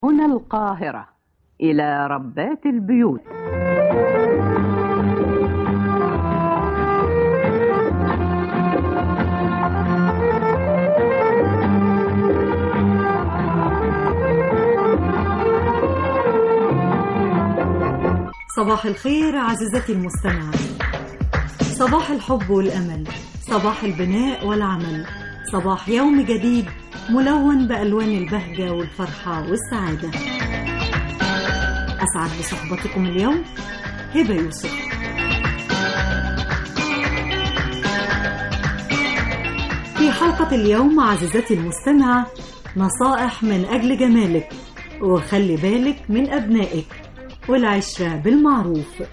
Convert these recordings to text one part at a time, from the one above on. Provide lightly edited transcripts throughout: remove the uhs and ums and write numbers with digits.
هنا القاهرة، إلى ربات البيوت. صباح الخير عزيزتي المستمعة، صباح الحب والأمل، صباح البناء والعمل، صباح يوم جديد ملون بألوان البهجة والفرحة والسعادة. أسعد بصحبتكم اليوم هبة يوسف. في حلقة اليوم عزيزتي المستمعة نصائح من أجل جمالك، وخلي بالك من أبنائك، والعشرة بالمعروف.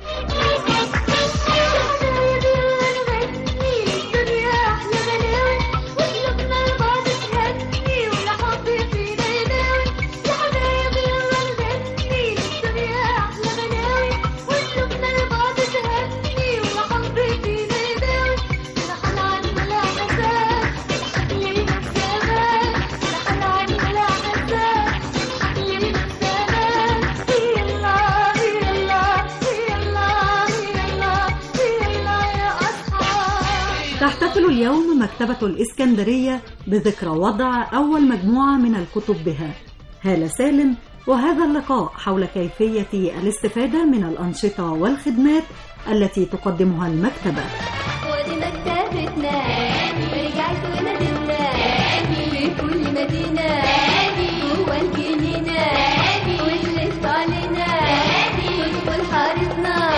تحتفل اليوم مكتبة الإسكندرية بذكرى وضع أول مجموعة من الكتب بها. هالة سالم، وهذا اللقاء حول كيفية الاستفادة من الأنشطة والخدمات التي تقدمها المكتبة. ودي مكتبتنا رجعت ونادتنا في كل مدينة جوا الجنينة وتلف علينا تدخل حارتنا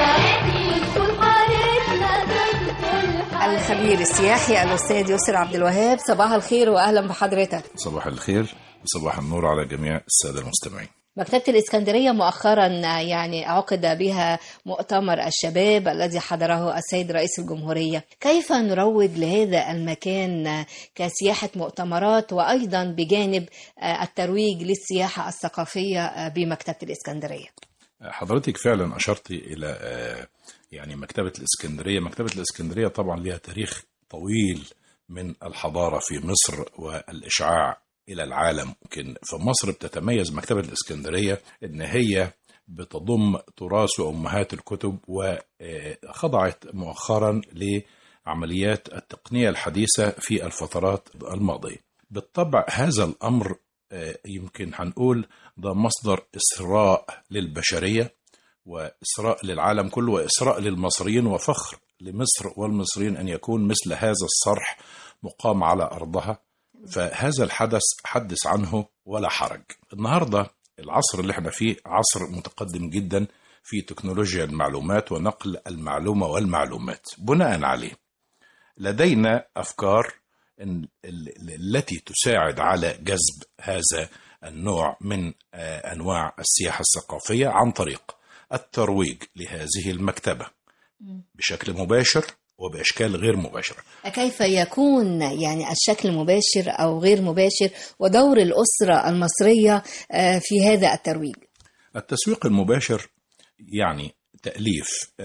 الخبير السياحي الأستاذ يسر عبد الوهاب. صباح الخير وأهلا بحضرتك. صباح الخير وصباح النور على جميع السادة المستمعين. مكتبة الإسكندرية مؤخرا يعني عقد بها مؤتمر الشباب الذي حضره السيد رئيس الجمهورية. كيف نروج لهذا المكان كسياحة مؤتمرات وأيضا بجانب الترويج للسياحة الثقافية بمكتبة الإسكندرية؟ حضرتك فعلا أشرت إلى يعني مكتبة الإسكندرية. مكتبة الإسكندرية طبعا لها تاريخ طويل من الحضارة في مصر والإشعاع إلى العالم. يمكن في مصر بتتميز مكتبة الإسكندرية إن هي بتضم تراث وأمهات الكتب، وخضعت مؤخرا لعمليات التقنية الحديثة في الفترات الماضية. بالطبع هذا الأمر يمكن هنقول ده مصدر إسراء للبشرية وإسراء للعالم كله وإسراء للمصريين، وفخر لمصر والمصريين أن يكون مثل هذا الصرح مقام على أرضها. فهذا الحدث حدث عنه ولا حرج. النهاردة العصر اللي احنا فيه عصر متقدم جدا في تكنولوجيا المعلومات ونقل المعلومة والمعلومات. بناء عليه لدينا أفكار التي تساعد على جذب هذا النوع من أنواع السياحة الثقافية عن طريق الترويج لهذه المكتبة بشكل مباشر وبأشكال غير مباشرة. كيف يكون يعني الشكل مباشر أو غير مباشر، ودور الأسرة المصرية في هذا الترويج؟ التسويق المباشر يعني تأليف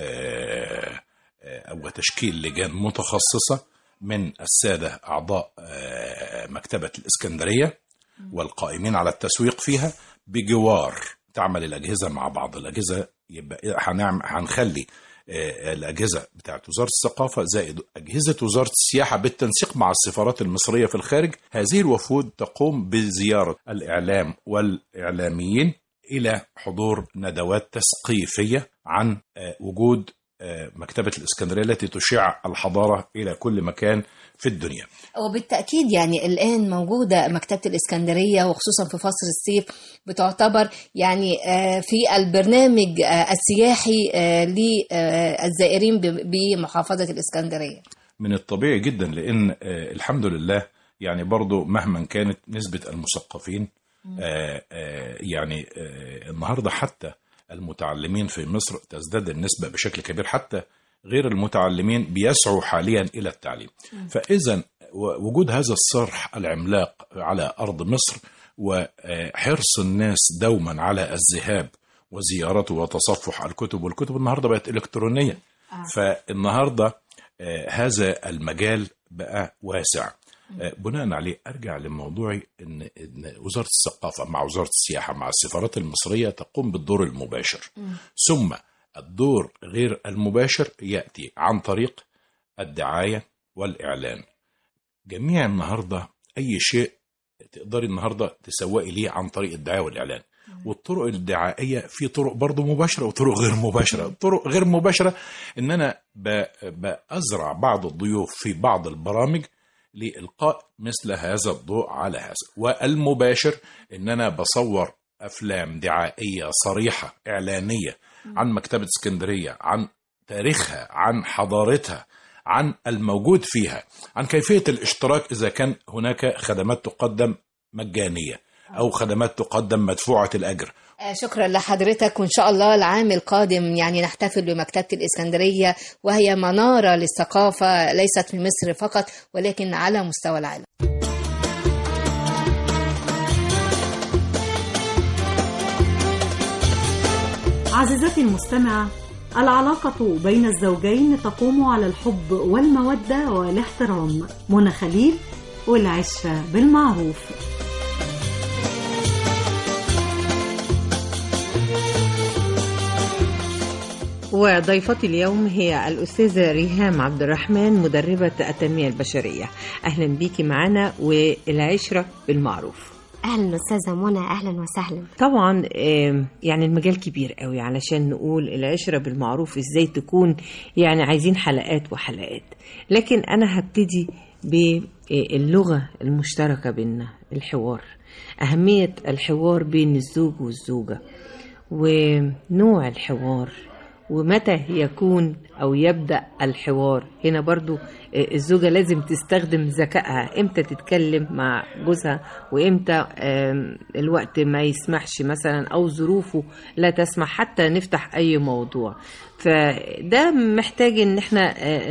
أو تشكيل لجان متخصصة من السادة أعضاء مكتبة الإسكندرية والقائمين على التسويق فيها، بجوار تعمل الأجهزة مع بعض. الأجهزة يبقى هنخلي الأجهزة بتاعت وزارة الثقافة زائد أجهزة وزارة السياحة بالتنسيق مع السفارات المصرية في الخارج. هذه الوفود تقوم بزيارة الإعلام والإعلاميين إلى حضور ندوات تثقيفية عن وجود مكتبة الإسكندرية التي تشع الحضارة إلى كل مكان في الدنيا. وبالتأكيد يعني الآن موجودة مكتبة الإسكندرية، وخصوصا في فصل الصيف بتعتبر يعني في البرنامج السياحي للزائرين بمحافظة الإسكندرية. من الطبيعي جدا، لأن الحمد لله يعني برضو مهما كانت نسبة المثقفين يعني النهاردة حتى المتعلمين في مصر تزداد النسبة بشكل كبير، حتى غير المتعلمين بيسعوا حاليا إلى التعليم. فإذا وجود هذا الصرح العملاق على أرض مصر وحرص الناس دوما على الذهاب وزيارته وتصفح الكتب، والكتب النهاردة بقت إلكترونية. فالنهاردة هذا المجال بقى واسع. بناء عليه أرجع لموضوعي إن وزارة الثقافة مع وزارة السياحة مع السفارات المصرية تقوم بالدور المباشر، ثم الدور غير المباشر يأتي عن طريق الدعاية والإعلان. جميع النهاردة أي شيء تقدري النهاردة تسوقي ليه عن طريق الدعاية والإعلان، والطرق الدعائية في طرق برضو مباشرة وطرق غير مباشرة. الطرق غير مباشرة إن أنا بأزرع بعض الضيوف في بعض البرامج لإلقاء مثل هذا الضوء على هذا، والمباشر إن أنا بصور أفلام دعائية صريحة إعلانية عن مكتبة اسكندرية، عن تاريخها، عن حضارتها، عن الموجود فيها، عن كيفية الاشتراك إذا كان هناك خدمات تقدم مجانية أو خدمات تقدم مدفوعة الأجر. شكرا لحضرتك، وإن شاء الله العام القادم يعني نحتفل بمكتبة الإسكندرية، وهي منارة للثقافة ليست في مصر فقط ولكن على مستوى العالم. عزيزتي المستمعة، العلاقة بين الزوجين تقوم على الحب والمودة والاحترام. منى خليل والعشرة بالمعروف. وضيفتي اليوم هي الأستاذة ريهام عبد الرحمن، مدربة التنمية البشرية. أهلا بيكي معنا والعشرة بالمعروف. أهلا أستاذة منى، أهلا وسهلا. طبعا يعني المجال كبير قوي علشان نقول العشرة بالمعروف إزاي تكون، يعني عايزين حلقات وحلقات، لكن أنا هبتدي باللغة المشتركة بيننا، الحوار، أهمية الحوار بين الزوج والزوجة، ونوع الحوار، ومتى يكون أو يبدأ الحوار. هنا برضو الزوجة لازم تستخدم ذكائها، إمتى تتكلم مع جوزها وإمتى الوقت ما يسمحش مثلا أو ظروفه لا تسمح حتى نفتح أي موضوع. فده محتاج إن احنا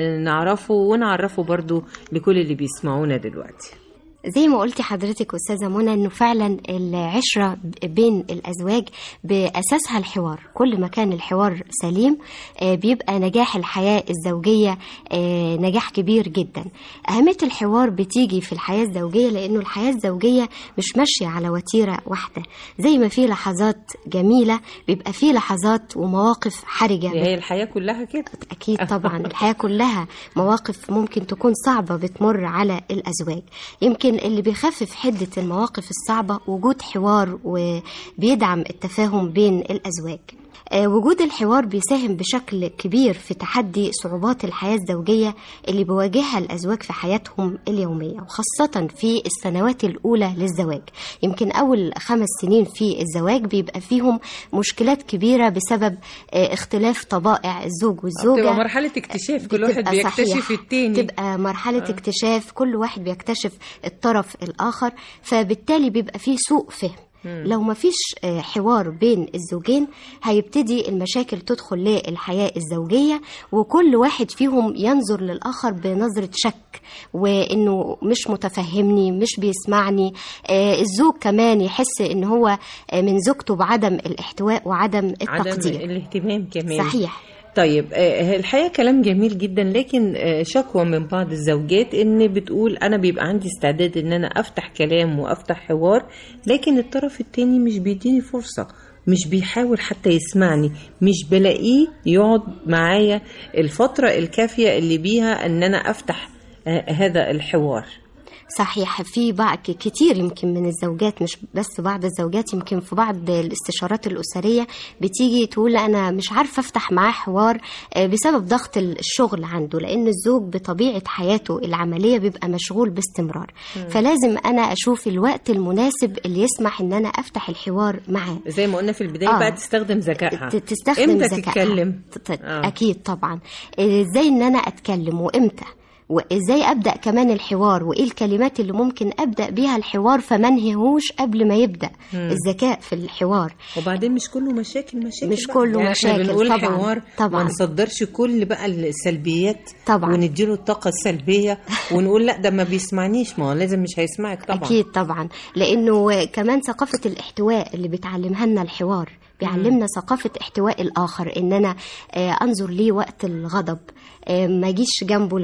نعرفه ونعرفه برضو لكل اللي بيسمعونا دلوقتي. زي ما قلتي حضرتك أستاذة منى، أنه فعلا العشرة بين الأزواج بأساسها الحوار. كل ما كان الحوار سليم بيبقى نجاح الحياة الزوجية نجاح كبير جدا. أهمية الحوار بتيجي في الحياة الزوجية لأنه الحياة الزوجية مش ماشية على وتيرة واحدة. زي ما في لحظات جميلة بيبقى في لحظات ومواقف حرجة. هي الحياة كلها كده؟ أكيد طبعا الحياة كلها مواقف ممكن تكون صعبة بتمر على الأزواج. يمكن اللي بيخفف حدة المواقف الصعبة وجود حوار وبيدعم التفاهم بين الأزواج. وجود الحوار بيساهم بشكل كبير في تحدي صعوبات الحياة الزوجية اللي بيواجهها الأزواج في حياتهم اليومية، وخاصة في السنوات الأولى للزواج. يمكن أول 5 سنين في الزواج بيبقى فيهم مشكلات كبيرة بسبب اختلاف طبائع الزوج والزوجة. تبقى مرحلة اكتشاف، كل واحد بيكتشف التاني. تبقى مرحلة اكتشاف، كل واحد بيكتشف الطرف الآخر، فبالتالي بيبقى فيه سوء فهم. لو ما فيش حوار بين الزوجين هيبتدي المشاكل تدخل للحياة الزوجية، وكل واحد فيهم ينظر للآخر بنظرة شك، وإنه مش متفهمني، مش بيسمعني. الزوج كمان يحس إن هو من زوجته بعدم الاحتواء وعدم التقدير، عدم الاهتمام كمان. صحيح. طيب الحقيقة كلام جميل جدا، لكن شكوى من بعض الزوجات ان بتقول انا بيبقى عندي استعداد ان انا افتح كلام وافتح حوار، لكن الطرف التاني مش بيديني فرصة، مش بيحاول حتى يسمعني، مش بلاقيه يقعد معايا الفترة الكافية اللي بيها ان انا افتح هذا الحوار. صحيح، في بعض كتير يمكن من الزوجات، مش بس بعض الزوجات، يمكن في بعض الاستشارات الأسرية بتيجي تقول أنا مش عارفة أفتح معاه حوار بسبب ضغط الشغل عنده، لأن الزوج بطبيعة حياته العملية بيبقى مشغول باستمرار. فلازم أنا أشوف الوقت المناسب اللي يسمح إن أنا أفتح الحوار معاه. زي ما قلنا في البداية بقى تستخدم ذكائها، تستخدم إمتى ذكائها. تتكلم؟ أكيد طبعا، إزاي إن أنا أتكلم وإمتى، وإزاي أبدأ كمان الحوار، وإيه الكلمات اللي ممكن أبدأ بيها الحوار فما انهيهوش قبل ما يبدأ. الذكاء في الحوار. وبعدين مش كله مشاكل مش كله يعني مشاكل. احنا بنقول طبعا حوار ما نصدرش كل بقى السلبيات طبعا، ونديله الطاقة السلبية ونقول لا ده ما بيسمعنيش، ما هو لازم مش هيسمعك طبعا. أكيد طبعا، لأنه كمان ثقافة الاحتواء اللي بتعلمها لنا الحوار بيعلمنا ثقافة احتواء الآخر، إن أنا أنظر ليه وقت الغضب، ما أجيش جنبه لو هو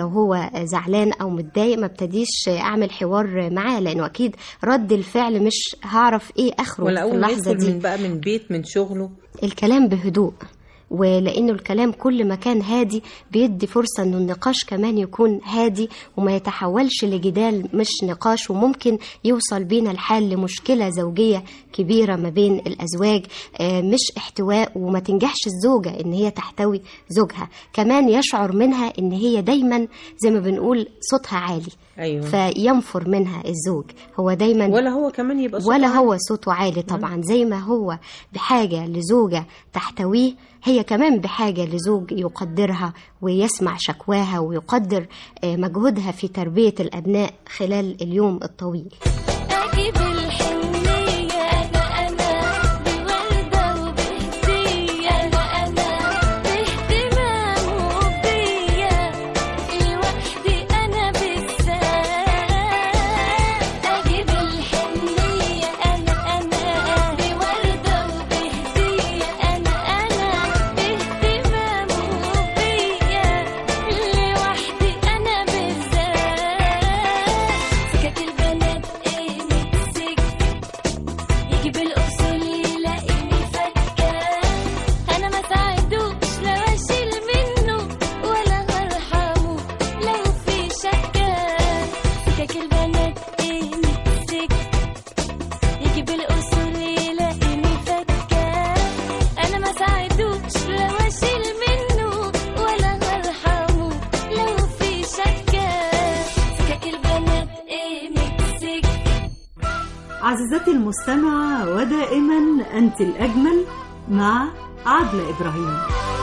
زعلان او متضايق ما ابتديش اعمل حوار معاه، لانه اكيد رد الفعل مش هعرف ايه اخره ولا في اول ما اللحظه يدخل دي. من بقى من بيت من شغله الكلام بهدوء، ولأنه الكلام كل ما كان هادي بيدي فرصة أنه النقاش كمان يكون هادي وما يتحولش لجدال مش نقاش، وممكن يوصل بينا الحال لمشكلة زوجية كبيرة ما بين الأزواج، مش احتواء، وما تنجحش الزوجة أن هي تحتوي زوجها، كمان يشعر منها أن هي دايما زي ما بنقول صوتها عالي. أيوة. فينفر منها الزوج، هو دايما ولا هو كمان يبقى صوته ولا عالي. هو صوته عالي طبعا. زي ما هو بحاجة لزوجة تحتويه، هي كمان بحاجة لزوج يقدرها ويسمع شكواها ويقدر مجهودها في تربية الأبناء خلال اليوم الطويل. أجيب الحنية أنا بوردة وبهدية، أنا باهتمام وبيا لوحدي أنا بالذات. أجيب الحنية أنا بوردة وبهدية، أنا باهتمام وبيا لوحدي أنا بالذات. سكت البنات إيه مكسك، يجيب الأصول يلاقيني فكة، أنا ما ساعدوش لو أشيل منه ولا هرحمه لو في شكة. سكك البنات إيه مكسك، يجيب الأصول يلاقيني فكة، أنا ما ساعدوش لو أشيل منه ولا هرحمه لو في شكة. سكك البنات إيه مكسك. عزيزتي المستمعة، ودائما أنت الأجمل مع عبلة إبراهيم.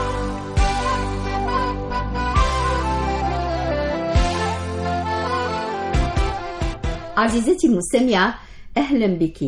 عزيزتي المستمعة، أهلا بك.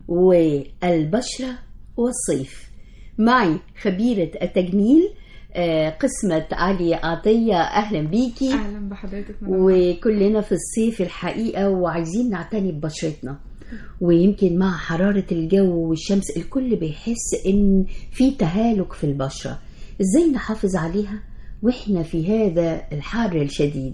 والبشرة والصيف معي خبيرة التجميل قسمة علي عطية. أهلا بيكي. اهلا بحضرتك. وكلنا في الصيف الحقيقة وعايزين نعتني ببشرتنا، ويمكن مع حرارة الجو والشمس الكل بيحس إن في تهالك في البشرة. إزاي نحافظ عليها وإحنا في هذا الحر الشديد؟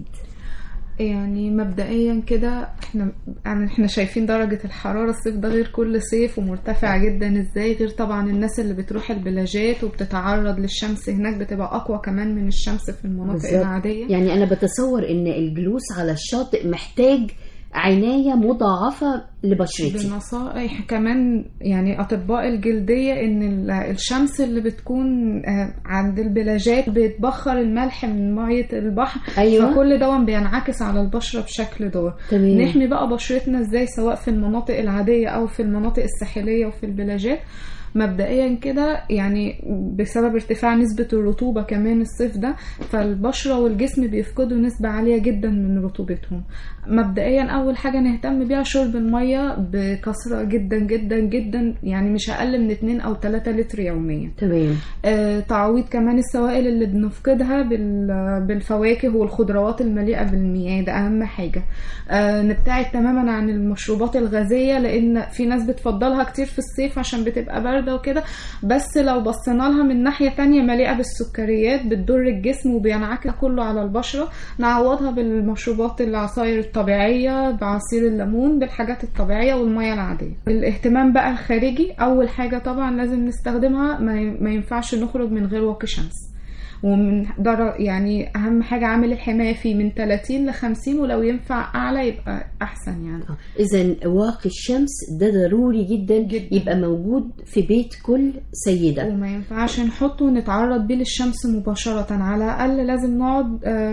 يعني مبدئيا كده احنا شايفين درجة الحرارة الصيف ده غير كل صيف ومرتفع جدا ازاي، غير طبعا الناس اللي بتروح البلاجات وبتتعرض للشمس هناك بتبقى اقوى كمان من الشمس في المناطق بالظبط. العادية. يعني انا بتصور ان الجلوس على الشاطئ محتاج عناية مضاعفة لبشرتي. بنصائح كمان يعني أطباء الجلدية إن الشمس اللي بتكون عند البلاجات بتبخر الملح من مية البحر. أيوة. فكل ده بينعكس على البشرة بشكل دور. تمام. نحمي بقى بشرتنا إزاي سواء في المناطق العادية أو في المناطق الساحلية وفي البلاجات. مبدئيا كده يعني بسبب ارتفاع نسبة الرطوبة كمان الصيف ده، فالبشرة والجسم بيفقدوا نسبة عالية جدا من رطوبتهم. مبدئيا أول حاجة نهتم بيها شرب المية بكثرة جدا جدا جدا، يعني مش أقل من 2 أو 3 لتر يوميا. تمام. تعويض كمان السوائل اللي بنفقدها بالفواكه والخضروات المليئة بالمياه، ده أهم حاجة. نبتعد تماما عن المشروبات الغازية، لأن في ناس بتفضلها كتير في الصيف عشان بتبقى باردة وكده، بس لو بصينا لها من ناحية تانية مليئة بالسكريات بتضر الجسم وبينعكس كله على البشرة. نعوضها بالمشروبات العصاير الطبيعية، بعصير الليمون، بالحاجات الطبيعية والمية العادية. الاهتمام بقى الخارجي، أول حاجة طبعا لازم نستخدمها، ما ينفعش نخرج من غير واقي شمس، ومن يعني أهم حاجة عامل الحماية فيه من 30 ل 50، ولو ينفع أعلى يبقى أحسن يعني. إذن واقي الشمس ده ضروري جدا, جدا يبقى موجود في بيت كل سيدة، وما ينفعش نحطه ونتعرض بيه للشمس مباشرة. على الأقل لازم نقعد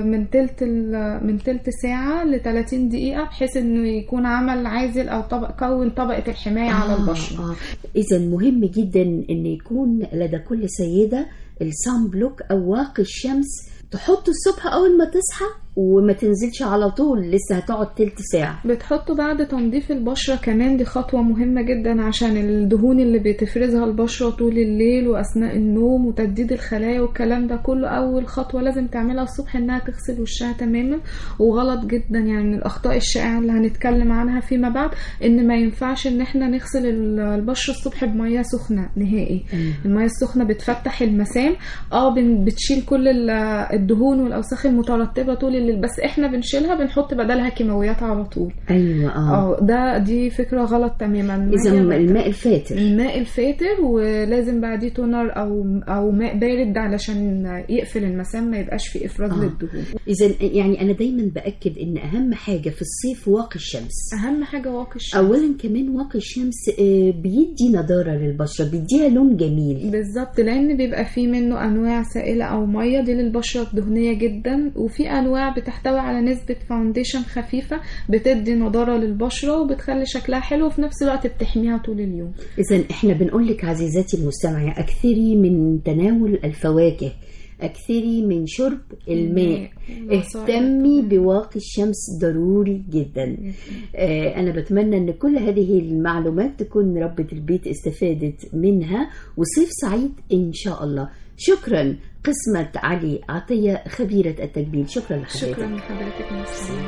من تلت ساعة ل 30 دقيقة بحيث إنه يكون عمل عازل أو كون طبقة الحماية على البشرة. إذن مهم جدا إن يكون لدى كل سيدة السان بلوك أو واقي الشمس، تحطه الصبح أول ما تصحى وما تنزلش على طول، لسه هتقعد تلت ساعة. بتحطه بعد تنظيف البشرة كمان، دي خطوة مهمة جدا عشان الدهون اللي بتفرزها البشرة طول الليل وأثناء النوم وتجديد الخلايا والكلام ده كله. أول خطوة لازم تعملها الصبح إنها تغسل وشها تماما. وغلط جدا يعني من الأخطاء الشائعة اللي هنتكلم عنها فيما بعد، إن ما ينفعش إن احنا نغسل البشرة الصبح بمياه سخنة نهائي. المياه السخنة بتفتح المسام، بتشيل كل الدهون والأوساخ المترتبة طول بس احنا بنشيلها بنحط بدلها كيماويات على طول. ايوه دي فكره غلط تماما. اذا الماء الفاتر ولازم بعديه تونر او ماء بارد علشان يقفل المسام، ما يبقاش فيه افراز للدهون. اذا يعني انا دايما باكد ان اهم حاجه في الصيف واقي الشمس. اهم حاجه واقي الشمس. اولا كمان واقي الشمس بيدي نضاره للبشره، بيديها لون جميل. بالظبط، لان بيبقى فيه منه انواع سائله او ميه دي للبشره الدهنيه جدا، وفي انواع بتحتوي على نسبه فاونديشن خفيفه بتدي نضاره للبشره وبتخلي شكلها حلو وفي نفس الوقت بتحميها طول اليوم. اذا احنا بنقول لك عزيزاتي المستمعه، اكثري من تناول الفواكه، أكثري من شرب الماء، اهتمي بواقي الشمس ضروري جدا. أنا بتمنى أن كل هذه المعلومات تكون ربة البيت استفادت منها، وصيف سعيد إن شاء الله. شكرا قسمة علي عطية خبيرة التجميل، شكرا لحضرتك. شكرا لحضرتك مستمعين.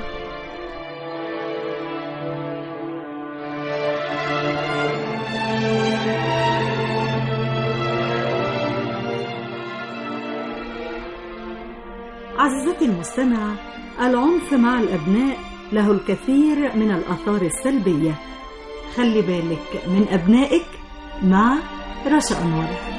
عزيزتي المستمعة، العنف مع الأبناء له الكثير من الآثار السلبية. خلي بالك من أبنائك مع رشا أنور.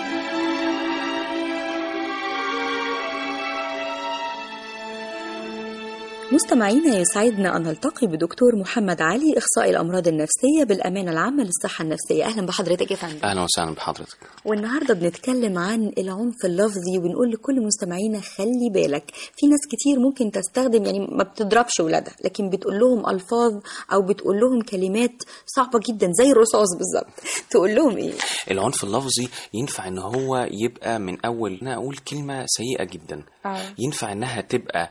مستمعينا، يسعدنا أن نلتقي بدكتور محمد علي، إخصائي الأمراض النفسية بالأمانة العامة للصحة النفسية. أهلا بحضرتك يا فندم. أهلا وسهلا بحضرتك. والنهاردة بنتكلم عن العنف اللفظي، وبنقول لكل مستمعينا خلي بالك. في ناس كتير ممكن تستخدم، يعني ما بتضربش ولادها، لكن بتقول لهم ألفاظ أو بتقول لهم كلمات صعبة جدا زي الرصاص بالظبط. تقول لهم إيه؟ العنف اللفظي ينفع إن هو يبقى من أول أنا أقول كلمة سيئة جدا، ينفع إنها تبقى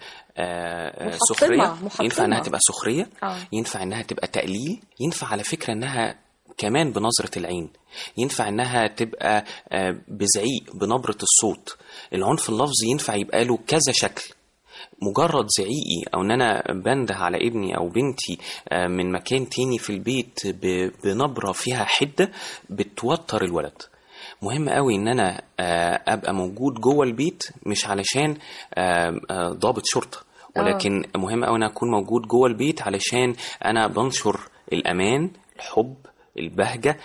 سخرية، ينفع انها تبقى سخرية، ينفع انها تبقى تقليل، ينفع على فكرة انها كمان بنظرة العين، ينفع انها تبقى بزعيق بنبرة الصوت. العنف اللفظي ينفع يبقى له كذا شكل. مجرد زعيقي او ان انا بنده على ابني او بنتي من مكان تاني في البيت بنبرة فيها حدة بتوتر الولد. مهم قوي ان انا ابقى موجود جوه البيت، مش علشان ضابط شرطة، ولكن مهم قوي ان اكون موجود جوه البيت علشان انا بنشر الامان، الحب، البهجة،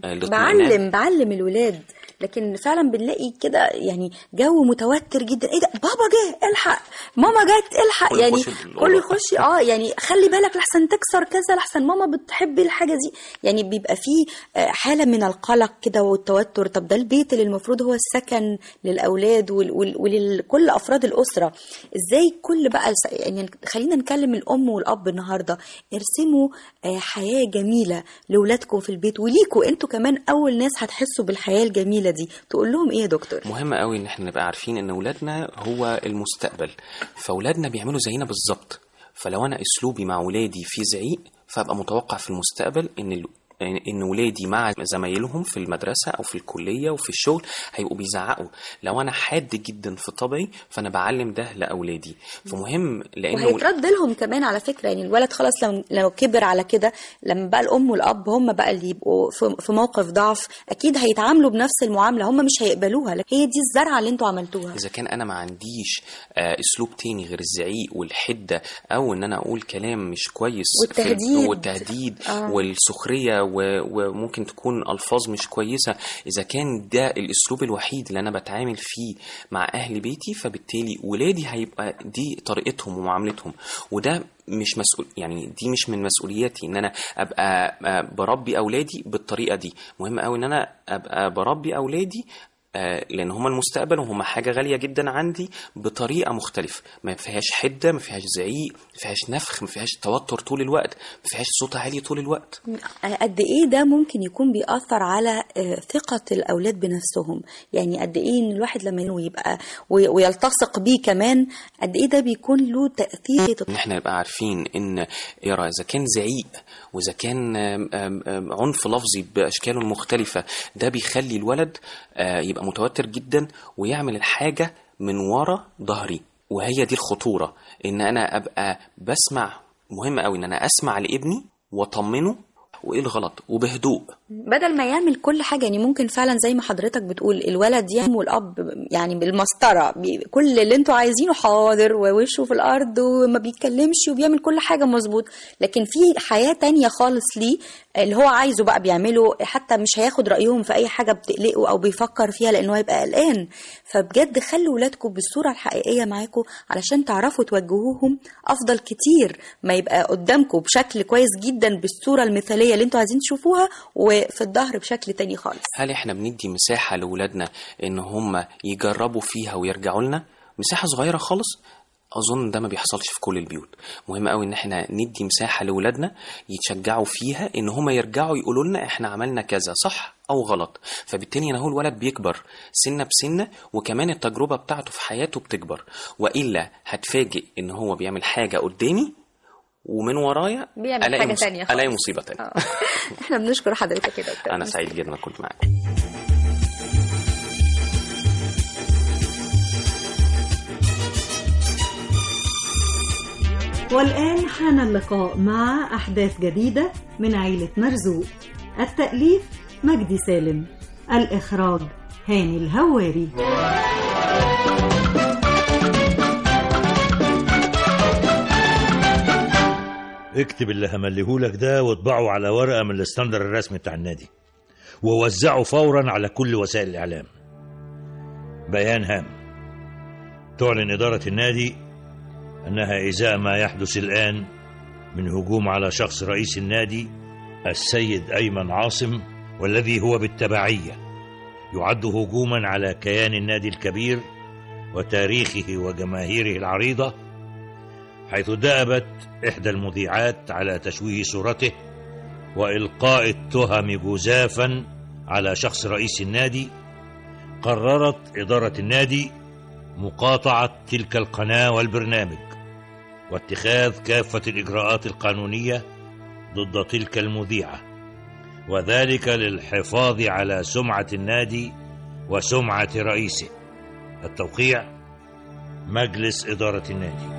بعلم الولاد. لكن فعلا بنلاقي كده يعني جو متوتر جدا. ايه ده، بابا جه الحق، ماما جت الحق، يعني كله يخش يعني خلي بالك لحسن تكسر كذا، لحسن ماما بتحب الحاجه دي. يعني بيبقى فيه حاله من القلق كده والتوتر. طب ده البيت اللي المفروض هو السكن للاولاد ولكل افراد الاسره، ازاي كل بقى يعني خلينا نكلم الام والاب النهارده. ارسموا حياه جميله لاولادكم في البيت، وليكوا انتوا كمان اول ناس هتحسوا بالحياه الجميله دي. تقول لهم ايه يا دكتور؟ مهم قوي ان احنا نبقى عارفين ان اولادنا هو المستقبل، فاولادنا بيعملوا زينا بالظبط. فلو انا اسلوبي مع ولادي في زعيق، فابقى متوقع في المستقبل ان ولادي مع زمايلهم في المدرسه او في الكليه وفي الشغل هيبقوا بيزعقوا. لو انا حاد جدا في طبعي، فانا بعلم ده لاولادي. فمهم لانه وهيترد لهم كمان على فكره. يعني الولد خلاص لو كبر على كده، لما بقى الام والاب هم بقى اللي يبقوا في موقف ضعف، اكيد هيتعاملوا بنفس المعامله. هم مش هيقبلوها، هي دي الزرعه اللي انتوا عملتوها. اذا كان انا ما عنديش اسلوب تاني غير الزعيق والحده، او ان انا اقول كلام مش كويس والتهديد والسخريه وممكن تكون ألفاظ مش كويسة، إذا كان ده الأسلوب الوحيد اللي أنا بتعامل فيه مع أهل بيتي، فبالتالي ولادي هيبقى دي طريقتهم ومعاملتهم. وده مش مسؤول، يعني دي مش من مسؤولياتي ان انا ابقى بربي اولادي بالطريقة دي. مهم قوي ان انا ابقى بربي اولادي لان هم المستقبل وهم حاجه غاليه جدا عندي، بطريقه مختلفه ما فيهاش حده، ما فيهاش زعيق، ما فيهاش نفخ، ما فيهاش توتر طول الوقت، ما فيهاش صوت عالي طول الوقت. قد ايه ده ممكن يكون بيأثر على ثقه الاولاد بنفسهم؟ يعني قد ايه ان الواحد لما يبقى ويلتصق بيه كمان، قد ايه ده بيكون له تأثير؟ احنا نبقى عارفين ان اذا كان زعيق واذا كان عنف لفظي باشكاله المختلفه، ده بيخلي الولد يبقى متوتر جدا ويعمل الحاجة من ورا ظهري. وهي دي الخطورة، ان انا ابقى بسمع. مهم قوي ان انا اسمع لابني واطمنه وايه الغلط وبهدوء. بدل ما يعمل كل حاجة. يعني ممكن فعلا زي ما حضرتك بتقول الولد يعمل والأب يعني بالمسطرة كل اللي انتوا عايزينه حاضر ووشه في الأرض وما بيتكلمش وبيعمل كل حاجة مظبوط، لكن في حياة تانية خالص ليه اللي هو عايزه بقى بيعمله، حتى مش هياخد رأيهم في أي حاجة بتقلقه أو بيفكر فيها لأنه هيبقى قلقان. فبجد خلوا ولادكم بالصورة الحقيقية معاكم علشان تعرفوا توجهوهم أفضل كتير ما يبقى قدامكم بشكل كويس جدا بالصورة المثالية اللي انتوا عايزين تشوفوها وفي الظهر بشكل تاني خالص. هل احنا بندي مساحة لولادنا ان هم يجربوا فيها ويرجعوا لنا؟ مساحة صغيرة خالص؟ اظن ده ما بيحصلش في كل البيوت. مهم قوي ان احنا ندي مساحة لولادنا يتشجعوا فيها ان هم يرجعوا يقولوا لنا احنا عملنا كذا صح او غلط. فبالتالي هو الولد بيكبر سنة بسنة، وكمان التجربة بتاعته في حياته بتكبر، وإلا هتفاجئ ان هو بيعمل حاجة قدامي ومن ورايا بيعمل حاجة تانية خالص. ألاقي مصيبة تانية. احنا بنشكر حضرتك كده. أنا سعيد جدا كنت معاك. والآن حان اللقاء مع أحداث جديدة من عيلة مرزوق. التأليف مجدي سالم، الإخراج هاني الهواري. اكتب اللي همليهولك ده واطبعه على ورقة من الستاندر الرسمي بتاع النادي ووزعه فورا على كل وسائل الإعلام. بيان هام: تعلن إدارة النادي أنها إزاء ما يحدث الآن من هجوم على شخص رئيس النادي السيد أيمن عاصم، والذي هو بالتبعية يعد هجوما على كيان النادي الكبير وتاريخه وجماهيره العريضة، حيث دأبت إحدى المذيعات على تشويه صورته وإلقاء التهم جزافا على شخص رئيس النادي. قررت إدارة النادي مقاطعة تلك القناة والبرنامج واتخاذ كافة الإجراءات القانونية ضد تلك المذيعة، وذلك للحفاظ على سمعة النادي وسمعة رئيسه. التوقيع: مجلس إدارة النادي.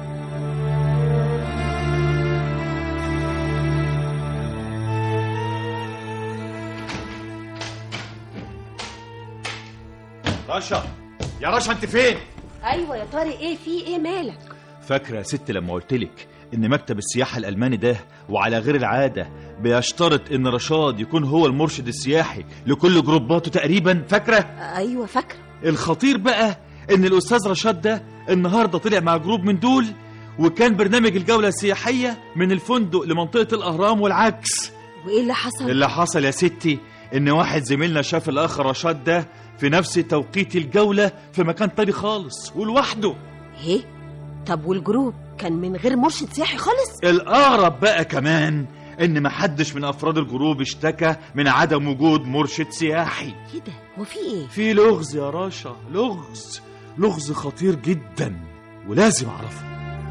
رشا، يا رشا انت فين؟ ايوه يا طارق، ايه في ايه مالك؟ فاكره يا ست لما قلتلك ان مكتب السياحه الالماني ده وعلى غير العاده بيشترط ان رشاد يكون هو المرشد السياحي لكل جروباته تقريبا؟ فاكره؟ ايوه فاكره. الخطير بقى ان الاستاذ رشاد ده النهارده طلع مع جروب من دول، وكان برنامج الجوله السياحيه من الفندق لمنطقه الاهرام والعكس. وايه اللي حصل؟ اللي حصل يا ستي ان واحد زميلنا شاف الاخ رشاد ده في نفس توقيت الجولة في مكان تاني خالص ولوحده. ايه؟ طب والجروب كان من غير مرشد سياحي خالص؟ الأغرب بقى كمان إن محدش من أفراد الجروب اشتكى من عدم وجود مرشد سياحي. ايه ده؟ وفي ايه؟ في لغز يا رشا، لغز خطير جدا ولازم أعرفه.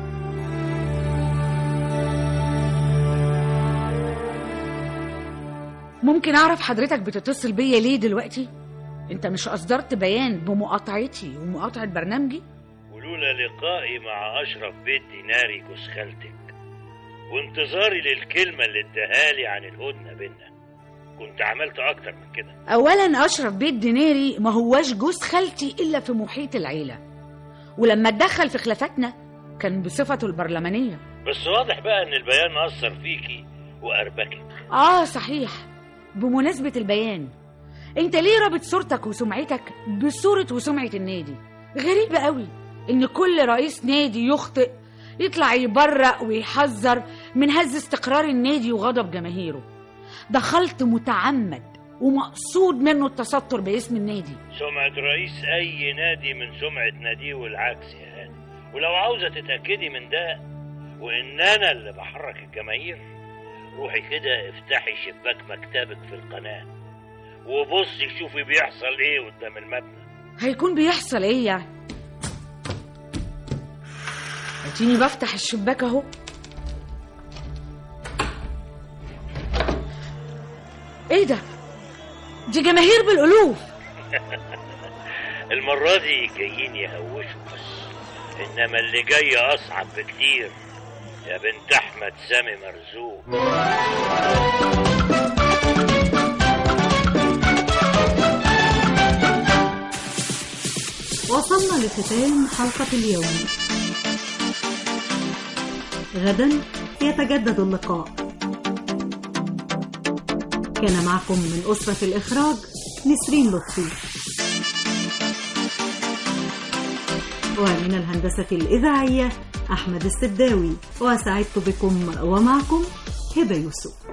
ممكن أعرف حضرتك بتتصل بيا ليه دلوقتي؟ انت مش اصدرت بيان بمقاطعتي ومقاطعة برنامجي؟ ولولا لقائي مع اشرف بيت ديناري جوز خالتك وانتظاري للكلمة اللي اداهالي عن الهدنة بينا كنت عملت اكتر من كده. اولا اشرف بيت ديناري ما هواش جوز خالتي الا في محيط العيلة، ولما اتدخل في خلافاتنا كان بصفته البرلمانية. بس واضح بقى ان البيان اثر فيكي واربكك. صحيح. بمناسبة البيان، انت ليه رابط صورتك وسمعتك بصورة وسمعة النادي؟ غريبة قوي ان كل رئيس نادي يخطئ يطلع يبرق ويحذر من هز استقرار النادي وغضب جماهيره. ده خلط متعمد ومقصود منه التستر باسم النادي. سمعة رئيس اي نادي من سمعة ناديه والعكس يا هاني. ولو عاوزة تتأكدي من ده وان انا اللي بحرك الجماهير، روحي كده افتحي شباك مكتبك في القناة وبصي شوفي بيحصل ايه قدام المبنى. هيكون بيحصل ايه يعني؟ اديني بفتح الشباك اهو. ايه ده؟ دي جماهير بالالوف. المرة دي جايين يهوشوا بس، انما اللي جاي اصعب بكتير يا بنت احمد سامي مرزوق. وصلنا لختام حلقة اليوم. غدا يتجدد اللقاء. كان معكم من أسرة الإخراج نسرين لطفي، ومن الهندسة الإذاعية أحمد السداوي، وسعدت بكم ومعكم هبة يوسف.